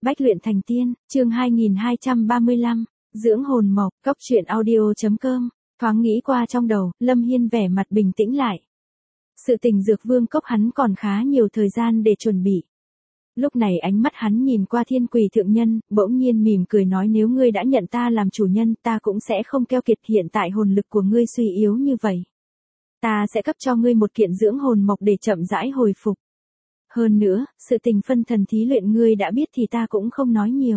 Bách luyện thành tiên, chương 2235, dưỡng hồn mộc, cốc truyện audio.com, thoáng nghĩ qua trong đầu, Lâm Hiên vẻ mặt bình tĩnh lại. Sự tình dược vương cốc hắn còn khá nhiều thời gian để chuẩn bị. Lúc này ánh mắt hắn nhìn qua Thiên Quỳ thượng nhân, bỗng nhiên mỉm cười nói nếu ngươi đã nhận ta làm chủ nhân, ta cũng sẽ không keo kiệt, hiện tại hồn lực của ngươi suy yếu như vậy. Ta sẽ cấp cho ngươi một kiện dưỡng hồn mộc để chậm rãi hồi phục. Hơn nữa, sự tình phân thần thí luyện ngươi đã biết thì ta cũng không nói nhiều.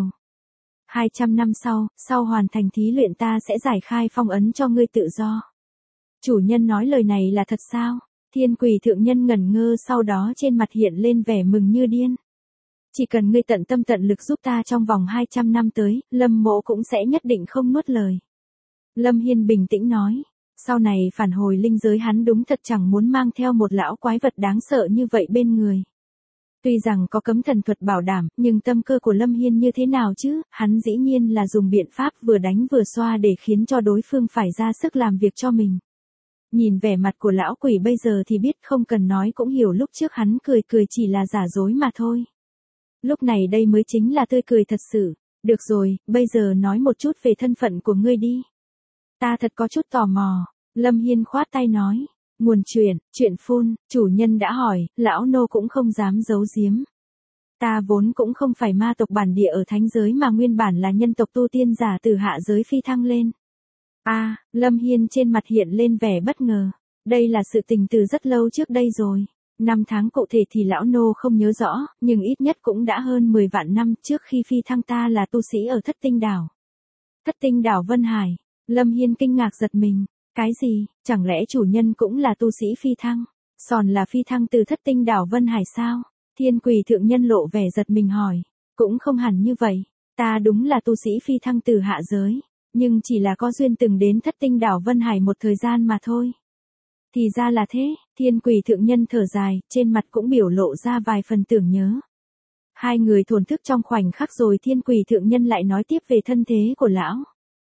200 năm sau hoàn thành thí luyện ta sẽ giải khai phong ấn cho ngươi tự do. Chủ nhân nói lời này là thật sao? Thiên Quỳ thượng nhân ngẩn ngơ, sau đó trên mặt hiện lên vẻ mừng như điên. Chỉ cần ngươi tận tâm tận lực giúp ta trong vòng 200 năm tới, Lâm mỗ cũng sẽ nhất định không nuốt lời. Lâm Hiên bình tĩnh nói. Sau này phản hồi linh giới hắn đúng thật chẳng muốn mang theo một lão quái vật đáng sợ như vậy bên người. Tuy rằng có cấm thần thuật bảo đảm, nhưng tâm cơ của Lâm Hiên như thế nào chứ, hắn dĩ nhiên là dùng biện pháp vừa đánh vừa xoa để khiến cho đối phương phải ra sức làm việc cho mình. Nhìn vẻ mặt của lão quỷ bây giờ thì biết, không cần nói cũng hiểu lúc trước hắn cười chỉ là giả dối mà thôi. Lúc này đây mới chính là tươi cười thật sự. Được rồi, bây giờ nói một chút về thân phận của ngươi đi. Ta thật có chút tò mò. Lâm Hiên khoát tay nói. Nguồn chuyện phun, chủ nhân đã hỏi, lão nô cũng không dám giấu giếm. Ta vốn cũng không phải ma tộc bản địa ở thánh giới mà nguyên bản là nhân tộc tu tiên giả từ hạ giới phi thăng lên. Lâm Hiên trên mặt hiện lên vẻ bất ngờ. Đây là sự tình từ rất lâu trước đây rồi. Năm tháng cụ thể thì lão nô không nhớ rõ, nhưng ít nhất cũng đã hơn 10 vạn năm trước khi phi thăng ta là tu sĩ ở Thất Tinh Đảo. Thất Tinh Đảo Vân Hải. Lâm Hiên kinh ngạc giật mình. Cái gì, chẳng lẽ chủ nhân cũng là tu sĩ phi thăng? Sòn là phi thăng từ Thất Tinh Đảo Vân Hải sao? Thiên Quỳ thượng nhân lộ vẻ giật mình hỏi. Cũng không hẳn như vậy. Ta đúng là tu sĩ phi thăng từ hạ giới. Nhưng chỉ là có duyên từng đến Thất Tinh Đảo Vân Hải một thời gian mà thôi. Thì ra là thế, Thiên Quỳ thượng nhân thở dài, trên mặt cũng biểu lộ ra vài phần tưởng nhớ. Hai người thổn thức trong khoảnh khắc rồi Thiên Quỳ thượng nhân lại nói tiếp về thân thế của lão.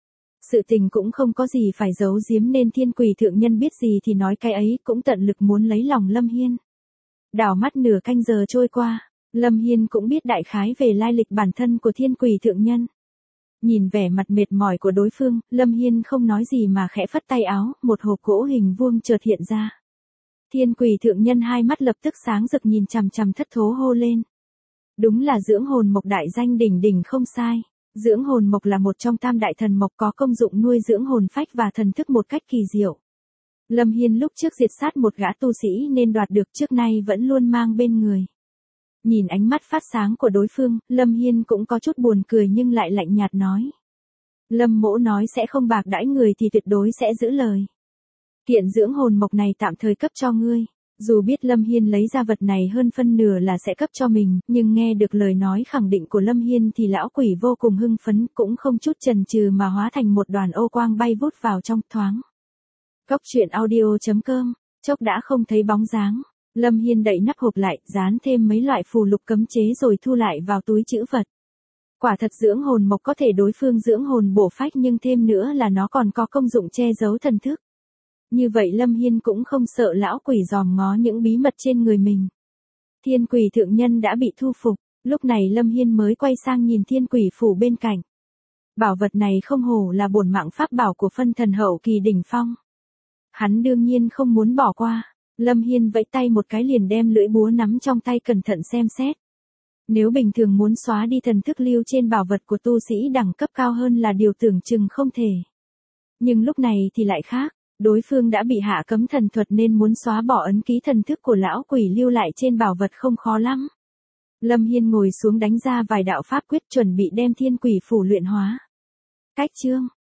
Sự tình cũng không có gì phải giấu giếm nên Thiên Quỳ thượng nhân biết gì thì nói cái ấy, cũng tận lực muốn lấy lòng Lâm Hiên. Đảo mắt nửa canh giờ trôi qua, Lâm Hiên cũng biết đại khái về lai lịch bản thân của Thiên Quỳ thượng nhân. Nhìn vẻ mặt mệt mỏi của đối phương, Lâm Hiên không nói gì mà khẽ phất tay áo, một hộp gỗ hình vuông chợt hiện ra. Thiên Quỳ thượng nhân hai mắt lập tức sáng rực nhìn chằm chằm thất thố hô lên. Đúng là dưỡng hồn mộc đại danh đỉnh đỉnh không sai. Dưỡng hồn mộc là một trong tam đại thần mộc có công dụng nuôi dưỡng hồn phách và thần thức một cách kỳ diệu. Lâm Hiên lúc trước diệt sát một gã tu sĩ nên đoạt được, trước nay vẫn luôn mang bên người. Nhìn ánh mắt phát sáng của đối phương, Lâm Hiên cũng có chút buồn cười nhưng lại lạnh nhạt nói. Lâm mỗ nói sẽ không bạc đãi người thì tuyệt đối sẽ giữ lời. Kiện dưỡng hồn mộc này tạm thời cấp cho ngươi. Dù biết Lâm Hiên lấy ra vật này hơn phân nửa là sẽ cấp cho mình, nhưng nghe được lời nói khẳng định của Lâm Hiên thì lão quỷ vô cùng hưng phấn, cũng không chút chần chừ mà hóa thành một đoàn ô quang bay vút vào trong thoáng. Cốc truyện audio.com, chốc đã không thấy bóng dáng. Lâm Hiên đậy nắp hộp lại, dán thêm mấy loại phù lục cấm chế rồi thu lại vào túi trữ vật. Quả thật dưỡng hồn mộc có thể đối phương dưỡng hồn bổ phách, nhưng thêm nữa là nó còn có công dụng che giấu thần thức. Như vậy Lâm Hiên cũng không sợ lão quỷ dòm ngó những bí mật trên người mình. Thiên Quỳ thượng nhân đã bị thu phục, lúc này Lâm Hiên mới quay sang nhìn Thiên Quỳ phủ bên cạnh. Bảo vật này không hổ là bổn mạng pháp bảo của phân thần hậu kỳ đỉnh phong. Hắn đương nhiên không muốn bỏ qua. Lâm Hiên vẫy tay một cái liền đem lưỡi búa nắm trong tay cẩn thận xem xét. Nếu bình thường muốn xóa đi thần thức lưu trên bảo vật của tu sĩ đẳng cấp cao hơn là điều tưởng chừng không thể. Nhưng lúc này thì lại khác. Đối phương đã bị hạ cấm thần thuật nên muốn xóa bỏ ấn ký thần thức của lão quỷ lưu lại trên bảo vật không khó lắm. Lâm Hiên ngồi xuống đánh ra vài đạo pháp quyết chuẩn bị đem Thiên Quỳ phủ luyện hóa. Cách chương,